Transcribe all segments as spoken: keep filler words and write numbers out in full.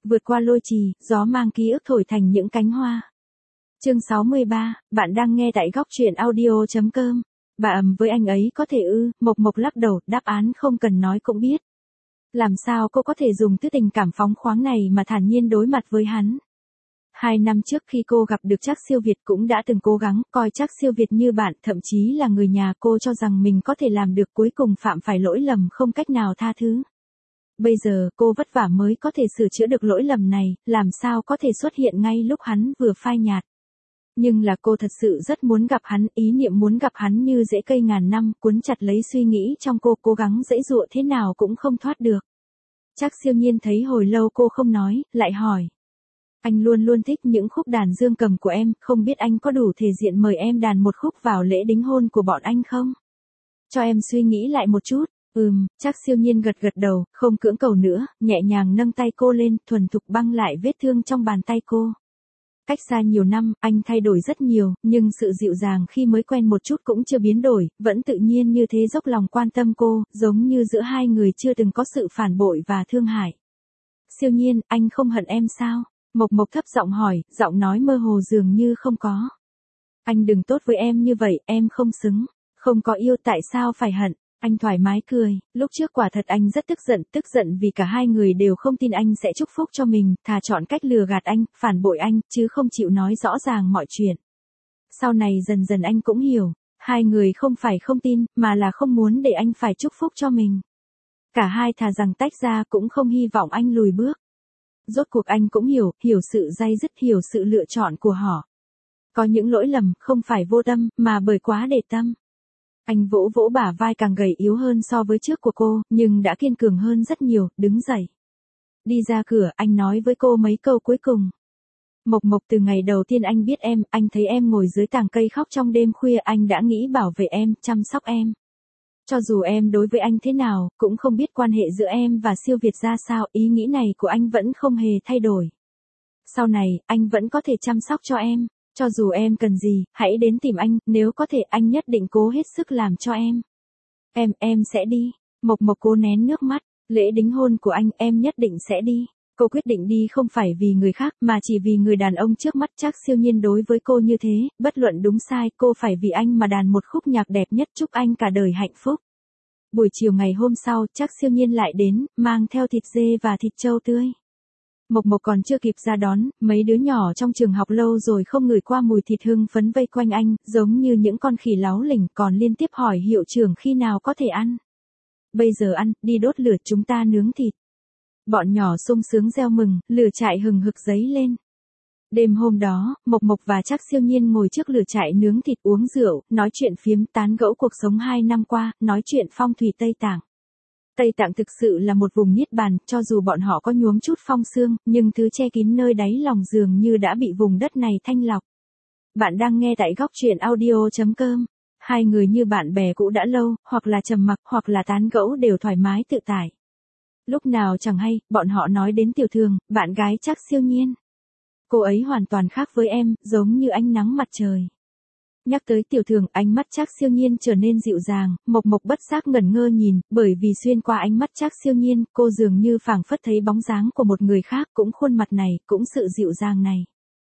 vượt qua lôi trì, gió mang ký ức thổi thành những cánh hoa. Chương sáu mươi ba, bạn đang nghe tại góc truyện audio chấm com. Bà ầm với anh ấy có thể ư? Mộc Mộc lắc đầu, đáp án không cần nói cũng biết. Làm sao cô có thể dùng thứ tình cảm phóng khoáng này mà thản nhiên đối mặt với hắn? Hai năm trước khi cô gặp được Trác Siêu Việt cũng đã từng cố gắng coi Trác Siêu Việt như bạn, thậm chí là người nhà. Cô cho rằng mình có thể làm được, cuối cùng phạm phải lỗi lầm không cách nào tha thứ. Bây giờ cô vất vả mới có thể sửa chữa được lỗi lầm này, làm sao có thể xuất hiện ngay lúc hắn vừa phai nhạt. Nhưng là cô thật sự rất muốn gặp hắn, ý niệm muốn gặp hắn như rễ cây ngàn năm, cuốn chặt lấy suy nghĩ trong cô, cố gắng giãy giụa thế nào cũng không thoát được. Trác Siêu Nhiên thấy hồi lâu cô không nói, lại hỏi. Anh luôn luôn thích những khúc đàn dương cầm của em, không biết anh có đủ thể diện mời em đàn một khúc vào lễ đính hôn của bọn anh không? Cho em suy nghĩ lại một chút. Ừm, Trác Siêu Nhiên gật gật đầu, không cưỡng cầu nữa, nhẹ nhàng nâng tay cô lên, thuần thục băng lại vết thương trong bàn tay cô. Cách xa nhiều năm, anh thay đổi rất nhiều, nhưng sự dịu dàng khi mới quen một chút cũng chưa biến đổi, vẫn tự nhiên như thế, dốc lòng quan tâm cô, giống như giữa hai người chưa từng có sự phản bội và thương hại. Siêu Nhiên, anh không hận em sao? Mộc Mộc thấp giọng hỏi, giọng nói mơ hồ dường như không có. Anh đừng tốt với em như vậy, em không xứng, không có yêu tại sao phải hận? Anh thoải mái cười, lúc trước quả thật anh rất tức giận, tức giận vì cả hai người đều không tin anh sẽ chúc phúc cho mình, thà chọn cách lừa gạt anh, phản bội anh, chứ không chịu nói rõ ràng mọi chuyện. Sau này dần dần anh cũng hiểu, hai người không phải không tin, mà là không muốn để anh phải chúc phúc cho mình. Cả hai thà rằng tách ra cũng không hy vọng anh lùi bước. Rốt cuộc anh cũng hiểu, hiểu sự day dứt, hiểu sự lựa chọn của họ. Có những lỗi lầm, không phải vô tâm, mà bởi quá để tâm. Anh vỗ vỗ bả vai càng gầy yếu hơn so với trước của cô, nhưng đã kiên cường hơn rất nhiều, đứng dậy. Đi ra cửa, anh nói với cô mấy câu cuối cùng. Mộc Mộc, từ ngày đầu tiên anh biết em, anh thấy em ngồi dưới tàng cây khóc trong đêm khuya, anh đã nghĩ bảo vệ em, chăm sóc em. Cho dù em đối với anh thế nào, cũng không biết quan hệ giữa em và Siêu Việt ra sao, ý nghĩ này của anh vẫn không hề thay đổi. Sau này, anh vẫn có thể chăm sóc cho em. Cho dù em cần gì, hãy đến tìm anh, nếu có thể anh nhất định cố hết sức làm cho em. Em, em sẽ đi. Mộc Mộc cố nén nước mắt, lễ đính hôn của anh em nhất định sẽ đi. Cô quyết định đi không phải vì người khác mà chỉ vì người đàn ông trước mắt. Trác Siêu Nhiên đối với cô như thế, bất luận đúng sai, cô phải vì anh mà đàn một khúc nhạc đẹp nhất, chúc anh cả đời hạnh phúc. Buổi chiều ngày hôm sau, Trác Siêu Nhiên lại đến, mang theo thịt dê và thịt trâu tươi. Mộc Mộc còn chưa kịp ra đón, mấy đứa nhỏ trong trường học lâu rồi không ngửi qua mùi thịt hương phấn vây quanh anh, giống như những con khỉ láu lỉnh, còn liên tiếp hỏi hiệu trưởng khi nào có thể ăn. Bây giờ ăn, đi đốt lửa, chúng ta nướng thịt. Bọn nhỏ sung sướng reo mừng, lửa trại hừng hực dấy lên. Đêm hôm đó, Mộc Mộc và Trác Siêu Nhiên ngồi trước lửa trại nướng thịt, uống rượu, nói chuyện phiếm, tán gẫu cuộc sống hai năm qua, nói chuyện phong thủy Tây Tạng. Tây Tạng thực sự là một vùng niết bàn, cho dù bọn họ có nhuốm chút phong sương, nhưng thứ che kín nơi đáy lòng dường như đã bị vùng đất này thanh lọc. Bạn đang nghe tại góc truyện audio chấm com. Hai người như bạn bè cũ đã lâu, hoặc là trầm mặc, hoặc là tán gẫu đều thoải mái tự tại. Lúc nào chẳng hay, bọn họ nói đến Tiểu Thường, bạn gái Trác Siêu Nhiên. Cô ấy hoàn toàn khác với em, giống như ánh nắng mặt trời. Nhắc tới Tiểu Thường, ánh mắt Trác Siêu Nhiên trở nên dịu dàng, Mộc Mộc bất giác ngẩn ngơ nhìn, bởi vì xuyên qua ánh mắt Trác Siêu Nhiên, cô dường như phảng phất thấy bóng dáng của một người khác, cũng khuôn mặt này, cũng sự dịu dàng này.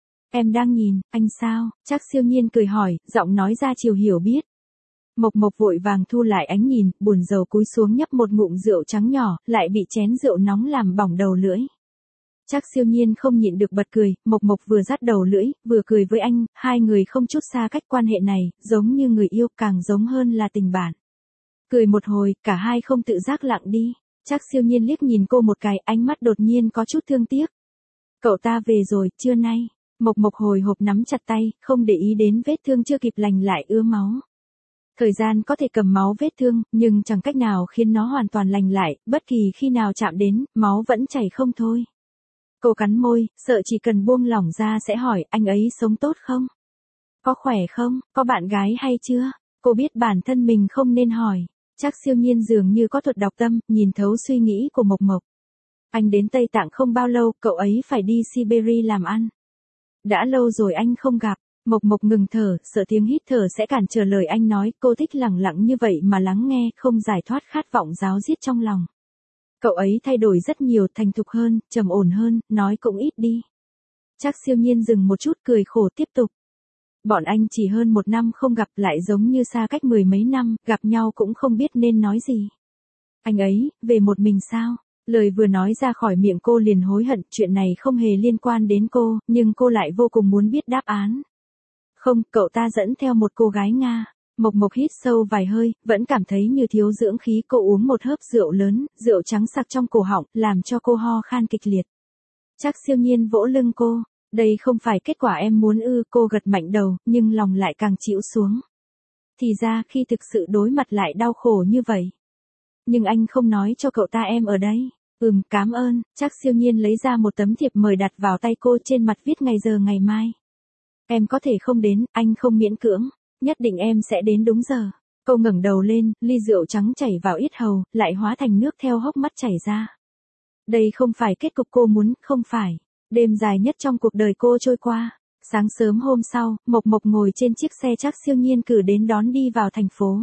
Em đang nhìn, anh sao? Trác Siêu Nhiên cười hỏi, giọng nói ra chiều hiểu biết. Mộc Mộc vội vàng thu lại ánh nhìn, buồn rầu cúi xuống nhấp một ngụm rượu trắng nhỏ, lại bị chén rượu nóng làm bỏng đầu lưỡi. Trác Siêu Nhiên không nhịn được bật cười, Mộc Mộc vừa dắt đầu lưỡi, vừa cười với anh, hai người không chút xa cách, quan hệ này, giống như người yêu, càng giống hơn là tình bạn. Cười một hồi, cả hai không tự giác lặng đi. Trác Siêu Nhiên liếc nhìn cô một cái, ánh mắt đột nhiên có chút thương tiếc. Cậu ta về rồi, trưa nay. Mộc Mộc hồi hộp nắm chặt tay, không để ý đến vết thương chưa kịp lành lại ứa máu. Thời gian có thể cầm máu vết thương, nhưng chẳng cách nào khiến nó hoàn toàn lành lại, bất kỳ khi nào chạm đến, máu vẫn chảy không thôi. Cô cắn môi, sợ chỉ cần buông lỏng ra sẽ hỏi, anh ấy sống tốt không? Có khỏe không? Có bạn gái hay chưa? Cô biết bản thân mình không nên hỏi. Trác Siêu Nhiên dường như có thuật đọc tâm, nhìn thấu suy nghĩ của Mộc Mộc. Anh đến Tây Tạng không bao lâu, cậu ấy phải đi Siberia làm ăn. Đã lâu rồi anh không gặp. Mộc Mộc ngừng thở, sợ tiếng hít thở sẽ cản trở lời anh nói, cô thích lặng lặng như vậy mà lắng nghe, không giải thoát khát vọng ráo riết trong lòng. Cậu ấy thay đổi rất nhiều, thành thục hơn, trầm ổn hơn, nói cũng ít đi. Trác Siêu Nhiên dừng một chút cười khổ tiếp tục. Bọn anh chỉ hơn một năm không gặp lại giống như xa cách mười mấy năm, gặp nhau cũng không biết nên nói gì. Anh ấy, về một mình sao? Lời vừa nói ra khỏi miệng cô liền hối hận, chuyện này không hề liên quan đến cô, nhưng cô lại vô cùng muốn biết đáp án. Không, cậu ta dẫn theo một cô gái Nga. Mộc Mộc hít sâu vài hơi, vẫn cảm thấy như thiếu dưỡng khí. Cô uống một hớp rượu lớn, rượu trắng sặc trong cổ họng, làm cho cô ho khan kịch liệt. Trác Siêu Nhiên vỗ lưng cô. Đây không phải kết quả em muốn ư? Cô gật mạnh đầu, nhưng lòng lại càng chịu xuống. Thì ra khi thực sự đối mặt lại đau khổ như vậy. Nhưng anh không nói cho cậu ta em ở đây. Ừm, cảm ơn. Trác Siêu Nhiên lấy ra một tấm thiệp mời đặt vào tay cô, trên mặt viết ngày giờ ngày mai. Em có thể không đến, anh không miễn cưỡng. Nhất định em sẽ đến đúng giờ. Cô ngẩng đầu lên, ly rượu trắng chảy vào yết hầu, lại hóa thành nước theo hốc mắt chảy ra. Đây không phải kết cục cô muốn, không phải. Đêm dài nhất trong cuộc đời cô trôi qua. Sáng sớm hôm sau, Mộc Mộc ngồi trên chiếc xe Trác Siêu Nhiên cử đến đón đi vào thành phố.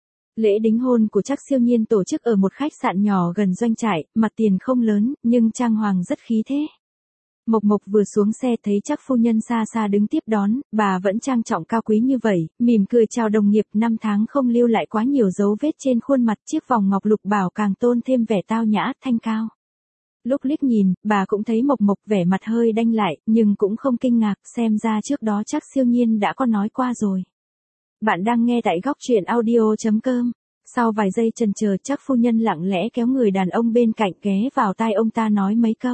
Lễ đính hôn của Trác Siêu Nhiên tổ chức ở một khách sạn nhỏ gần doanh trại, mặt tiền không lớn, nhưng trang hoàng rất khí thế. Mộc Mộc vừa xuống xe thấy Trác phu nhân xa xa đứng tiếp đón, bà vẫn trang trọng cao quý như vậy, mỉm cười chào đồng nghiệp, năm tháng không lưu lại quá nhiều dấu vết trên khuôn mặt, chiếc vòng ngọc lục bảo càng tôn thêm vẻ tao nhã, thanh cao. Lúc liếc nhìn, bà cũng thấy Mộc Mộc vẻ mặt hơi đanh lại, nhưng cũng không kinh ngạc, xem ra trước đó Trác Siêu Nhiên đã có nói qua rồi. Bạn đang nghe tại góc truyện audio chấm com. Sau vài giây chần chờ, Trác phu nhân lặng lẽ kéo người đàn ông bên cạnh ghé vào tai ông ta nói mấy câu.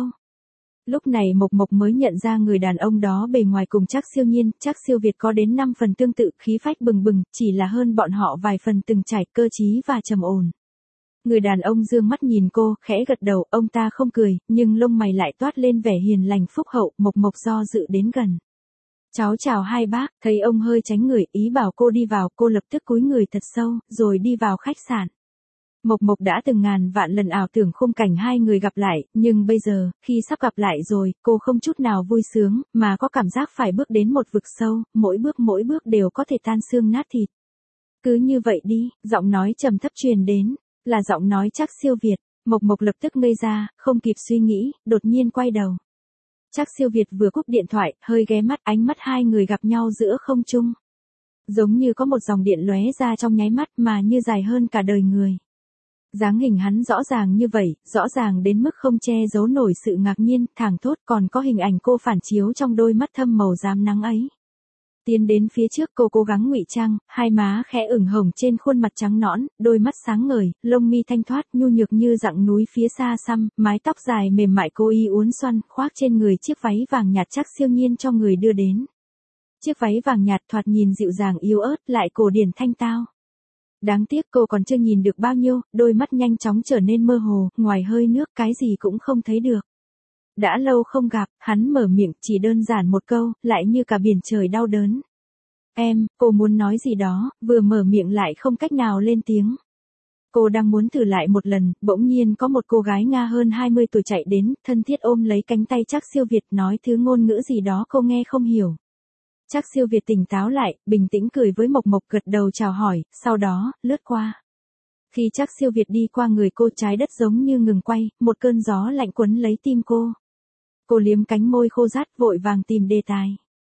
Lúc này Mộc Mộc mới nhận ra người đàn ông đó bề ngoài cùng Trác Siêu Nhiên, Trác Siêu Việt có đến năm phần tương tự, khí phách bừng bừng, chỉ là hơn bọn họ vài phần từng trải, cơ trí và trầm ổn. Người đàn ông dương mắt nhìn cô, khẽ gật đầu, ông ta không cười, nhưng lông mày lại toát lên vẻ hiền lành phúc hậu. Mộc Mộc do dự đến gần. Cháu chào hai bác, thấy ông hơi tránh người, ý bảo cô đi vào, cô lập tức cúi người thật sâu, rồi đi vào khách sạn. Mộc Mộc đã từng ngàn vạn lần ảo tưởng khung cảnh hai người gặp lại, nhưng bây giờ, khi sắp gặp lại rồi, cô không chút nào vui sướng, mà có cảm giác phải bước đến một vực sâu, mỗi bước mỗi bước đều có thể tan xương nát thịt. Cứ như vậy đi, giọng nói trầm thấp truyền đến, là giọng nói Trác Siêu Việt. Mộc Mộc lập tức ngây ra, không kịp suy nghĩ, đột nhiên quay đầu. Trác Siêu Việt vừa cúp điện thoại, hơi ghé mắt, ánh mắt hai người gặp nhau giữa không trung. Giống như có một dòng điện lóe ra trong nháy mắt mà như dài hơn cả đời người. Dáng hình hắn rõ ràng như vậy, rõ ràng đến mức không che giấu nổi sự ngạc nhiên, thảng thốt, còn có hình ảnh cô phản chiếu trong đôi mắt thâm màu rám nắng ấy. Tiến đến phía trước, cô cố gắng ngụy trang, hai má khẽ ửng hồng trên khuôn mặt trắng nõn, đôi mắt sáng ngời, lông mi thanh thoát, nhu nhược như dặng núi phía xa xăm, mái tóc dài mềm mại cô y uốn xoăn, khoác trên người chiếc váy vàng nhạt Trác Siêu Nhiên cho người đưa đến. Chiếc váy vàng nhạt thoạt nhìn dịu dàng yếu ớt, lại cổ điển thanh tao. Đáng tiếc cô còn chưa nhìn được bao nhiêu, đôi mắt nhanh chóng trở nên mơ hồ, ngoài hơi nước cái gì cũng không thấy được. Đã lâu không gặp, hắn mở miệng, chỉ đơn giản một câu, lại như cả biển trời đau đớn. Em, cô muốn nói gì đó, vừa mở miệng lại không cách nào lên tiếng. Cô đang muốn thử lại một lần, bỗng nhiên có một cô gái Nga hơn hai mươi tuổi chạy đến, thân thiết ôm lấy cánh tay Trác Siêu Việt, nói thứ ngôn ngữ gì đó cô nghe không hiểu. Trác Siêu Việt tỉnh táo lại, bình tĩnh cười với Mộc Mộc, gật đầu chào hỏi, sau đó, lướt qua. Khi Trác Siêu Việt đi qua người cô, trái đất giống như ngừng quay, một cơn gió lạnh quấn lấy tim cô. Cô liếm cánh môi khô rát, vội vàng tìm đề tài.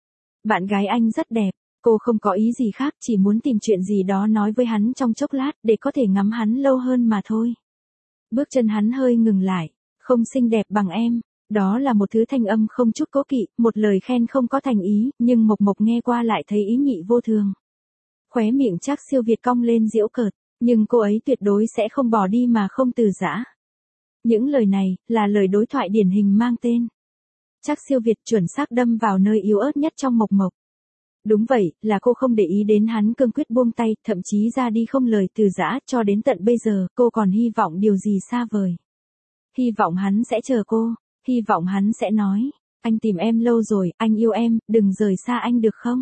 Bạn gái anh rất đẹp, cô không có ý gì khác, chỉ muốn tìm chuyện gì đó nói với hắn trong chốc lát, để có thể ngắm hắn lâu hơn mà thôi. Bước chân hắn hơi ngừng lại, không xinh đẹp bằng em. Đó là một thứ thanh âm không chút cố kỵ, một lời khen không có thành ý, nhưng Mộc Mộc nghe qua lại thấy ý nhị vô thường. Khóe miệng Trác Siêu Việt cong lên giễu cợt, nhưng cô ấy tuyệt đối sẽ không bỏ đi mà không từ giã. Những lời này, là lời đối thoại điển hình mang tên. Trác Siêu Việt chuẩn xác đâm vào nơi yếu ớt nhất trong Mộc Mộc. Đúng vậy, là cô không để ý đến hắn cương quyết buông tay, thậm chí ra đi không lời từ giã, cho đến tận bây giờ, cô còn hy vọng điều gì xa vời. Hy vọng hắn sẽ chờ cô. Hy vọng hắn sẽ nói, anh tìm em lâu rồi, anh yêu em, đừng rời xa anh được không?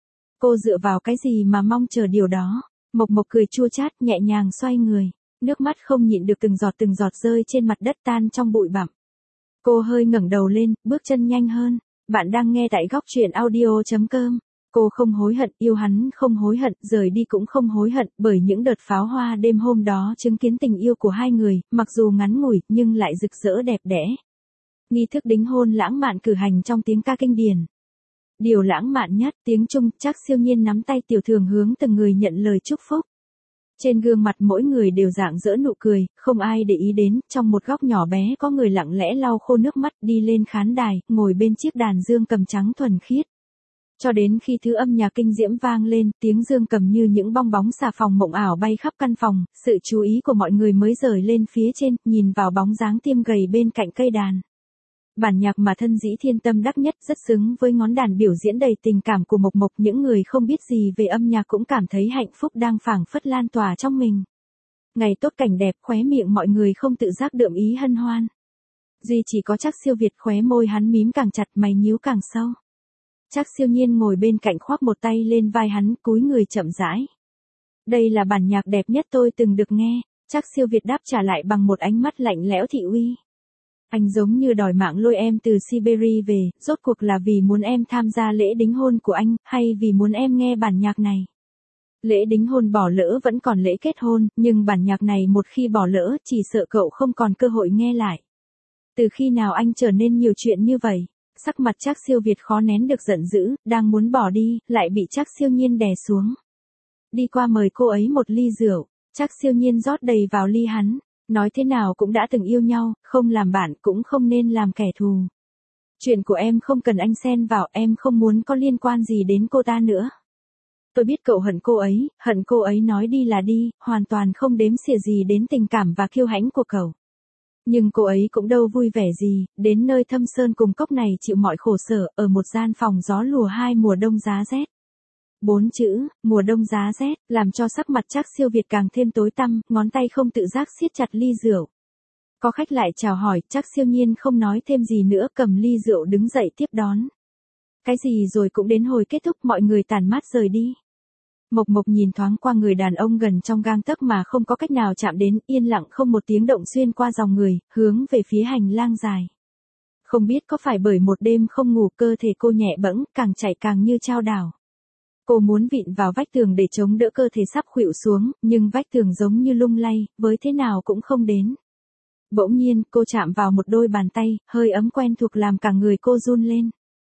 Cô dựa vào cái gì mà mong chờ điều đó? Mộc Mộc cười chua chát, nhẹ nhàng xoay người, nước mắt không nhịn được từng giọt từng giọt rơi trên mặt đất tan trong bụi bặm. Cô hơi ngẩng đầu lên, bước chân nhanh hơn. Bạn đang nghe tại góc truyện audio chấm com. Cô không hối hận, yêu hắn không hối hận, rời đi cũng không hối hận, bởi những đợt pháo hoa đêm hôm đó chứng kiến tình yêu của hai người, mặc dù ngắn ngủi, nhưng lại rực rỡ đẹp đẽ. Nghi thức đính hôn lãng mạn cử hành trong tiếng ca kinh điển. Điều lãng mạn nhất, tiếng Trung, Trác Siêu Nhiên nắm tay Tiểu Thường hướng từng người nhận lời chúc phúc. Trên gương mặt mỗi người đều rạng rỡ nụ cười, không ai để ý đến, trong một góc nhỏ bé có người lặng lẽ lau khô nước mắt đi lên khán đài, ngồi bên chiếc đàn dương cầm trắng thuần khiết. Cho đến khi thứ âm nhạc kinh diễm vang lên, tiếng dương cầm như những bong bóng xà phòng mộng ảo bay khắp căn phòng, sự chú ý của mọi người mới rời lên phía trên, nhìn vào bóng dáng tiêm gầy bên cạnh cây đàn. Bản nhạc mà thân dĩ thiên tâm đắc nhất rất xứng với ngón đàn biểu diễn đầy tình cảm của Mộc Mộc. Những người không biết gì về âm nhạc cũng cảm thấy hạnh phúc đang phảng phất lan tỏa trong mình. Ngày tốt cảnh đẹp, khóe miệng mọi người không tự giác đượm ý hân hoan. Duy chỉ có Trác Siêu Việt, khóe môi hắn mím càng chặt, mày nhíu càng sâu. Trác Siêu Nhiên ngồi bên cạnh khoác một tay lên vai hắn, cúi người chậm rãi. Đây là bản nhạc đẹp nhất tôi từng được nghe. Trác Siêu Việt đáp trả lại bằng một ánh mắt lạnh lẽo thị uy. Anh giống như đòi mạng lôi em từ Siberia về, rốt cuộc là vì muốn em tham gia lễ đính hôn của anh, hay vì muốn em nghe bản nhạc này? Lễ đính hôn bỏ lỡ vẫn còn lễ kết hôn, nhưng bản nhạc này một khi bỏ lỡ, chỉ sợ cậu không còn cơ hội nghe lại. Từ khi nào anh trở nên nhiều chuyện như vậy? Sắc mặt Trác Siêu Việt khó nén được giận dữ, đang muốn bỏ đi, lại bị Trác Siêu Nhiên đè xuống. Đi qua mời cô ấy một ly rượu, Trác Siêu Nhiên rót đầy vào ly hắn. Nói thế nào cũng đã từng yêu nhau, không làm bạn cũng không nên làm kẻ thù. Chuyện của em không cần anh xen vào, em không muốn có liên quan gì đến cô ta nữa. Tôi biết cậu hận cô ấy, hận cô ấy nói đi là đi, hoàn toàn không đếm xỉa gì đến tình cảm và kiêu hãnh của cậu. Nhưng cô ấy cũng đâu vui vẻ gì, đến nơi thâm sơn cùng cốc này chịu mọi khổ sở, ở một gian phòng gió lùa hai mùa đông giá rét. Bốn chữ, mùa đông giá rét, làm cho sắc mặt Trác Siêu Việt càng thêm tối tăm, ngón tay không tự giác siết chặt ly rượu. Có khách lại chào hỏi, Trác Siêu Nhiên không nói thêm gì nữa, cầm ly rượu đứng dậy tiếp đón. Cái gì rồi cũng đến hồi kết thúc, mọi người tản mát rời đi. Mộc Mộc nhìn thoáng qua người đàn ông gần trong gang tấc mà không có cách nào chạm đến, yên lặng không một tiếng động xuyên qua dòng người, hướng về phía hành lang dài. Không biết có phải bởi một đêm không ngủ, cơ thể cô nhẹ bẫng, càng chạy càng như chao đảo. Cô muốn vịn vào vách tường để chống đỡ cơ thể sắp khuỵu xuống, nhưng vách tường giống như lung lay, với thế nào cũng không đến. Bỗng nhiên, cô chạm vào một đôi bàn tay, hơi ấm quen thuộc làm cả người cô run lên.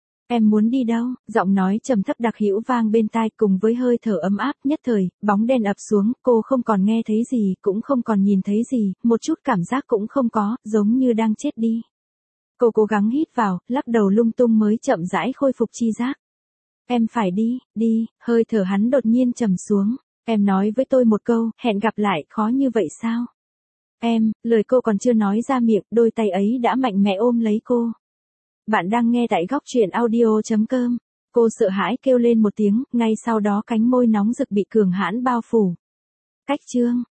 Em muốn đi đâu? Giọng nói trầm thấp đặc hữu vang bên tai, cùng với hơi thở ấm áp. Nhất thời, bóng đèn ập xuống, cô không còn nghe thấy gì, cũng không còn nhìn thấy gì, một chút cảm giác cũng không có, giống như đang chết đi. Cô cố gắng hít vào, lắc đầu lung tung mới chậm rãi khôi phục chi giác. Em phải đi, đi, hơi thở hắn đột nhiên trầm xuống. Em nói với tôi một câu, hẹn gặp lại, khó như vậy sao? Em, lời cô còn chưa nói ra miệng, đôi tay ấy đã mạnh mẽ ôm lấy cô. Bạn đang nghe tại góc truyện audio chấm com. Cô sợ hãi kêu lên một tiếng, ngay sau đó cánh môi nóng rực bị cường hãn bao phủ. Cách chương.